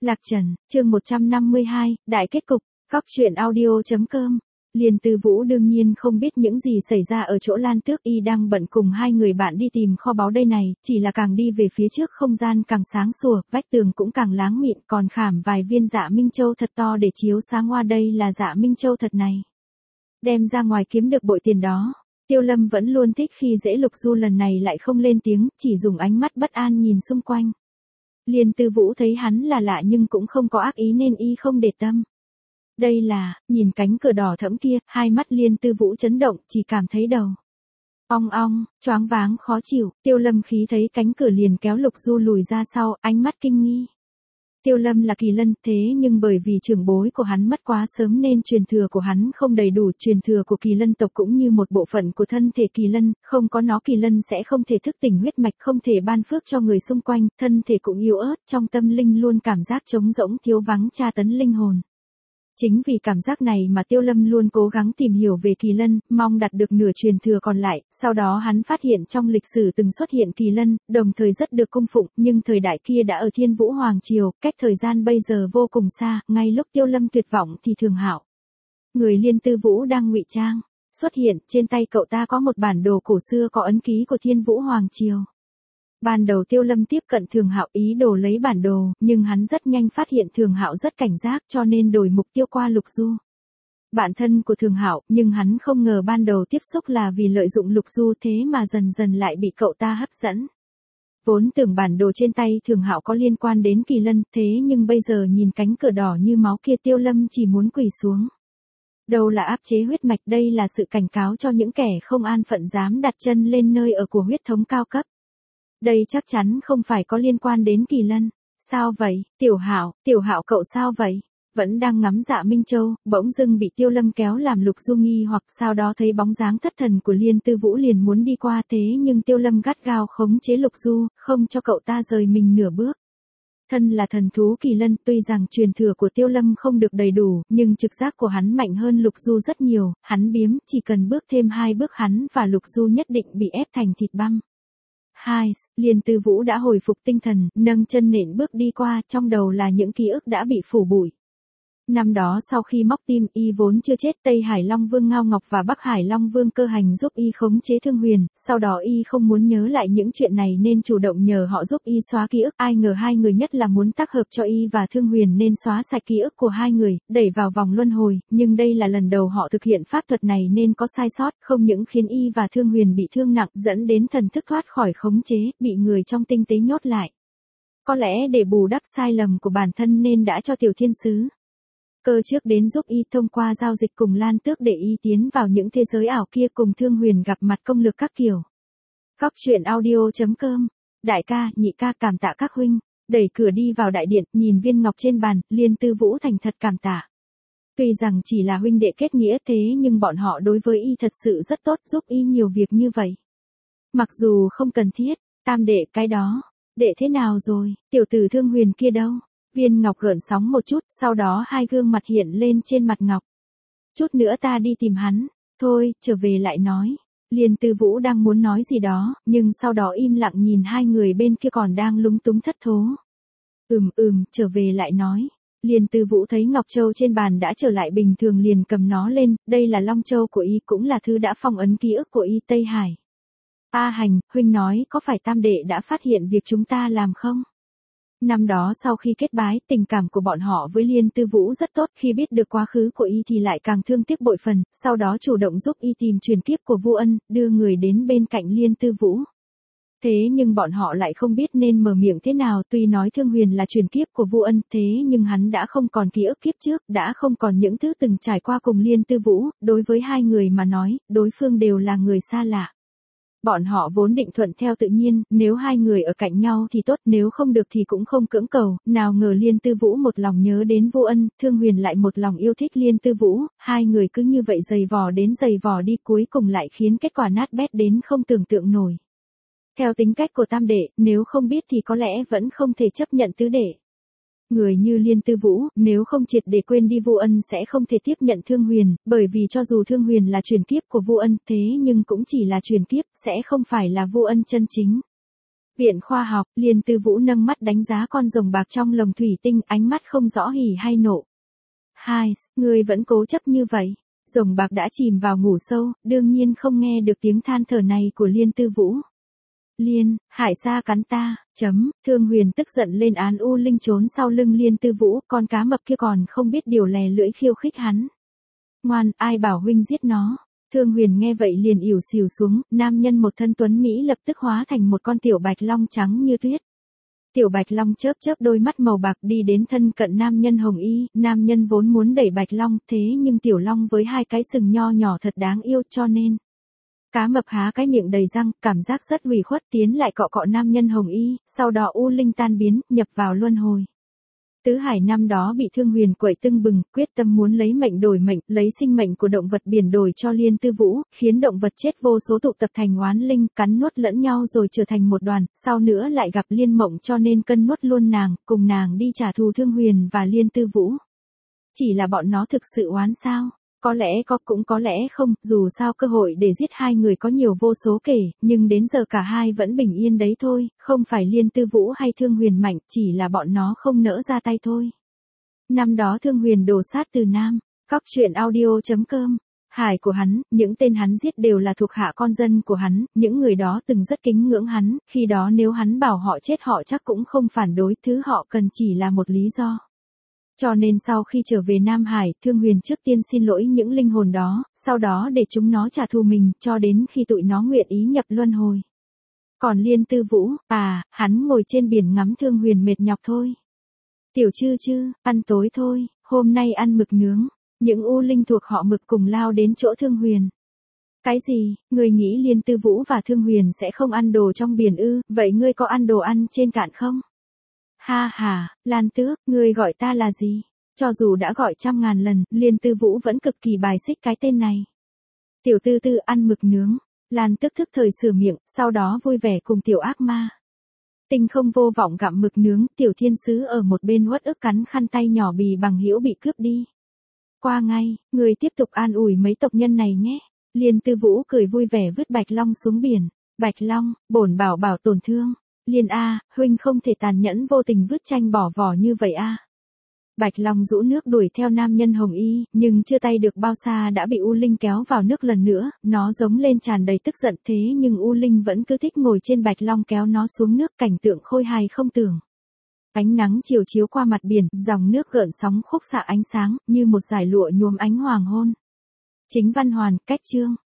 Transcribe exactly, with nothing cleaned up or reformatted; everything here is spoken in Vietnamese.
Lạc Trần, chương một trăm năm mươi hai, Đại kết cục, Cóc truyện audio chấm com. Liên Tư Vũ đương nhiên không biết những gì xảy ra ở chỗ Lan Tước Y đang bận cùng hai người bạn đi tìm kho báu đây này, chỉ là càng đi về phía trước không gian càng sáng sủa, vách tường cũng càng láng mịn, còn khảm vài viên Dạ Minh Châu thật to để chiếu sáng hoa, đây là Dạ Minh Châu thật này. Đem ra ngoài kiếm được bội tiền đó. Tiêu Lâm vẫn luôn thích khi dễ Lục Du, lần này lại không lên tiếng, chỉ dùng ánh mắt bất an nhìn xung quanh. Liên Tư Vũ thấy hắn là lạ nhưng cũng không có ác ý nên y không để tâm. Đây là, nhìn cánh cửa đỏ thẫm kia, hai mắt Liên Tư Vũ chấn động, chỉ cảm thấy đầu ong ong, choáng váng khó chịu. Tiêu Lâm khí thấy cánh cửa liền kéo Lục Du lùi ra sau, ánh mắt kinh nghi. Tiêu Lâm là kỳ lân, thế nhưng bởi vì trưởng bối của hắn mất quá sớm nên truyền thừa của hắn không đầy đủ, truyền thừa của kỳ lân tộc cũng như một bộ phận của thân thể kỳ lân, không có nó kỳ lân sẽ không thể thức tỉnh huyết mạch, không thể ban phước cho người xung quanh, thân thể cũng yếu ớt, trong tâm linh luôn cảm giác trống rỗng, thiếu vắng tra tấn linh hồn. Chính vì cảm giác này mà Tiêu Lâm luôn cố gắng tìm hiểu về kỳ lân, mong đạt được nửa truyền thừa còn lại, sau đó hắn phát hiện trong lịch sử từng xuất hiện kỳ lân, đồng thời rất được cung phụng, nhưng thời đại kia đã ở Thiên Vũ Hoàng Triều, cách thời gian bây giờ vô cùng xa, ngay lúc Tiêu Lâm tuyệt vọng thì Thường Hạo, người Liên Tư Vũ đang ngụy trang, xuất hiện, trên tay cậu ta có một bản đồ cổ xưa có ấn ký của Thiên Vũ Hoàng Triều. Ban đầu Tiêu Lâm tiếp cận Thường Hạo ý đồ lấy bản đồ, nhưng hắn rất nhanh phát hiện Thường Hạo rất cảnh giác cho nên đổi mục tiêu qua Lục Du. Bạn thân của Thường Hạo, nhưng hắn không ngờ ban đầu tiếp xúc là vì lợi dụng Lục Du, thế mà dần dần lại bị cậu ta hấp dẫn. Vốn tưởng bản đồ trên tay Thường Hạo có liên quan đến kỳ lân, thế nhưng bây giờ nhìn cánh cửa đỏ như máu kia Tiêu Lâm chỉ muốn quỳ xuống. Đâu là áp chế huyết mạch, đây là sự cảnh cáo cho những kẻ không an phận dám đặt chân lên nơi ở của huyết thống cao cấp. Đây chắc chắn không phải có liên quan đến kỳ lân. Sao vậy, Tiểu Hạo, Tiểu Hạo cậu sao vậy? Vẫn đang ngắm Dạ Minh Châu, bỗng dưng bị Tiêu Lâm kéo làm Lục Du nghi hoặc, sau đó thấy bóng dáng thất thần của Liên Tư Vũ liền muốn đi qua, thế nhưng Tiêu Lâm gắt gao khống chế Lục Du, không cho cậu ta rời mình nửa bước. Thân là thần thú kỳ lân, tuy rằng truyền thừa của Tiêu Lâm không được đầy đủ, nhưng trực giác của hắn mạnh hơn Lục Du rất nhiều, hắn biếm, chỉ cần bước thêm hai bước hắn và Lục Du nhất định bị ép thành thịt băm. Hai, Liên Tư Vũ đã hồi phục tinh thần, nâng chân nện bước đi qua, trong đầu là những ký ức đã bị phủ bụi. Năm đó sau khi móc tim, y vốn chưa chết, Tây Hải Long Vương Ngao Ngọc và Bắc Hải Long Vương Cơ Hành giúp y khống chế Thương Huyền, sau đó y không muốn nhớ lại những chuyện này nên chủ động nhờ họ giúp y xóa ký ức, ai ngờ hai người nhất là muốn tác hợp cho y và Thương Huyền nên xóa sạch ký ức của hai người, đẩy vào vòng luân hồi, nhưng đây là lần đầu họ thực hiện pháp thuật này nên có sai sót, không những khiến y và Thương Huyền bị thương nặng, dẫn đến thần thức thoát khỏi khống chế, bị người trong tinh tế nhốt lại. Có lẽ để bù đắp sai lầm của bản thân nên đã cho Tiểu Thiên Sứ Cơ trước đến giúp y thông qua giao dịch cùng Lan Tước để y tiến vào những thế giới ảo kia cùng Thương Huyền gặp mặt công lược các kiểu. Cóc truyện audio chấm com. Đại ca, nhị ca, cảm tạ các huynh. Đẩy cửa đi vào đại điện, nhìn viên ngọc trên bàn, Liên Tư Vũ thành thật cảm tạ. Tuy rằng chỉ là huynh đệ kết nghĩa thế nhưng bọn họ đối với y thật sự rất tốt, giúp y nhiều việc như vậy. Mặc dù không cần thiết, tam đệ cái đó, đệ thế nào rồi, tiểu tử Thương Huyền kia đâu? Viên ngọc gợn sóng một chút, sau đó hai gương mặt hiện lên trên mặt ngọc. Chút nữa ta đi tìm hắn, thôi, trở về lại nói. Liên Tư Vũ đang muốn nói gì đó, nhưng sau đó im lặng nhìn hai người bên kia còn đang lúng túng thất thố. Ừm ừm, trở về lại nói. Liên Tư Vũ thấy Ngọc Châu trên bàn đã trở lại bình thường liền cầm nó lên, đây là Long Châu của y, cũng là thứ đã phong ấn ký ức của y Tây Hải. A Hành, huynh nói có phải tam đệ đã phát hiện việc chúng ta làm không? Năm đó sau khi kết bái, tình cảm của bọn họ với Liên Tư Vũ rất tốt, khi biết được quá khứ của y thì lại càng thương tiếc bội phần, sau đó chủ động giúp y tìm truyền kiếp của Vu Ân, đưa người đến bên cạnh Liên Tư Vũ. Thế nhưng bọn họ lại không biết nên mở miệng thế nào, tuy nói Thương Huyền là truyền kiếp của Vu Ân, thế nhưng hắn đã không còn ký ức kiếp trước, đã không còn những thứ từng trải qua cùng Liên Tư Vũ, đối với hai người mà nói, đối phương đều là người xa lạ. Bọn họ vốn định thuận theo tự nhiên, nếu hai người ở cạnh nhau thì tốt, nếu không được thì cũng không cưỡng cầu, nào ngờ Liên Tư Vũ một lòng nhớ đến Vu Ân, Thương Huyền lại một lòng yêu thích Liên Tư Vũ, hai người cứ như vậy giày vò đến giày vò đi cuối cùng lại khiến kết quả nát bét đến không tưởng tượng nổi. Theo tính cách của tam đệ, nếu không biết thì có lẽ vẫn không thể chấp nhận tứ đệ. Người như Liên Tư Vũ, nếu không triệt để quên đi Vu Ân sẽ không thể tiếp nhận Thương Huyền, bởi vì cho dù Thương Huyền là truyền kiếp của Vu Ân, thế nhưng cũng chỉ là truyền kiếp, sẽ không phải là Vu Ân chân chính. Viện khoa học, Liên Tư Vũ nâng mắt đánh giá con rồng bạc trong lồng thủy tinh, ánh mắt không rõ hỉ hay nộ. Hai, ngươi vẫn cố chấp như vậy. Rồng bạc đã chìm vào ngủ sâu, đương nhiên không nghe được tiếng than thở này của Liên Tư Vũ. Liên, Hải Sa cắn ta, chấm, Thương Huyền tức giận lên án U Linh trốn sau lưng Liên Tư Vũ, con cá mập kia còn không biết điều lè lưỡi khiêu khích hắn. Ngoan, ai bảo huynh giết nó. Thương Huyền nghe vậy liền ỉu xìu xuống, nam nhân một thân tuấn Mỹ lập tức hóa thành một con tiểu bạch long trắng như tuyết. Tiểu bạch long chớp chớp đôi mắt màu bạc đi đến thân cận nam nhân hồng y, nam nhân vốn muốn đẩy bạch long, thế nhưng tiểu long với hai cái sừng nho nhỏ thật đáng yêu cho nên. Cá mập há cái miệng đầy răng, cảm giác rất ủy khuất tiến lại cọ cọ nam nhân hồng y, sau đó U Linh tan biến, nhập vào luân hồi. Tứ Hải năm đó bị Thương Huyền quậy tưng bừng, quyết tâm muốn lấy mệnh đổi mệnh, lấy sinh mệnh của động vật biển đổi cho Liên Tư Vũ, khiến động vật chết vô số tụ tập thành oán linh, cắn nuốt lẫn nhau rồi trở thành một đoàn, sau nữa lại gặp Liên Mộng cho nên cân nuốt luôn nàng, cùng nàng đi trả thù Thương Huyền và Liên Tư Vũ. Chỉ là bọn nó thực sự oán sao? Có lẽ có cũng có lẽ không, dù sao cơ hội để giết hai người có nhiều vô số kể, nhưng đến giờ cả hai vẫn bình yên đấy thôi, không phải Liên Tư Vũ hay Thương Huyền mạnh, chỉ là bọn nó không nỡ ra tay thôi. Năm đó Thương Huyền đổ sát từ Nam, cóc truyện audio chấm com, hải của hắn, những tên hắn giết đều là thuộc hạ con dân của hắn, những người đó từng rất kính ngưỡng hắn, khi đó nếu hắn bảo họ chết họ chắc cũng không phản đối, thứ họ cần chỉ là một lý do. Cho nên sau khi trở về Nam Hải, Thương Huyền trước tiên xin lỗi những linh hồn đó, sau đó để chúng nó trả thù mình, cho đến khi tụi nó nguyện ý nhập luân hồi. Còn Liên Tư Vũ, à, hắn ngồi trên biển ngắm Thương Huyền mệt nhọc thôi. Tiểu Chư Chư, ăn tối thôi, hôm nay ăn mực nướng. Những U Linh thuộc họ Mực cùng lao đến chỗ Thương Huyền. Cái gì, người nghĩ Liên Tư Vũ và Thương Huyền sẽ không ăn đồ trong biển ư, vậy ngươi có ăn đồ ăn trên cạn không? Ha ha, Lan Tước, ngươi gọi ta là gì? Cho dù đã gọi trăm ngàn lần, Liên Tư Vũ vẫn cực kỳ bài xích cái tên này. Tiểu Tư Tư ăn mực nướng. Lan Tước thức thời sửa miệng, sau đó vui vẻ cùng tiểu ác ma. Tinh không vô vọng gặm mực nướng, tiểu thiên sứ ở một bên uất ức cắn khăn tay nhỏ bì bằng hữu bị cướp đi. Qua ngay, người tiếp tục an ủi mấy tộc nhân này nhé. Liên Tư Vũ cười vui vẻ vứt Bạch Long xuống biển. Bạch Long, bổn bảo bảo tổn thương. Liên a, huynh không thể tàn nhẫn vô tình vứt tranh bỏ vỏ như vậy a. Bạch Long rũ nước đuổi theo nam nhân hồng y, nhưng chưa tay được bao xa đã bị U Linh kéo vào nước lần nữa, nó giống lên tràn đầy tức giận thế nhưng U Linh vẫn cứ thích ngồi trên Bạch Long kéo nó xuống nước, cảnh tượng khôi hài không tưởng. Ánh nắng chiều chiếu qua mặt biển, dòng nước gợn sóng khúc xạ ánh sáng, như một dải lụa nhuốm ánh hoàng hôn. Chính văn hoàn, cách chương.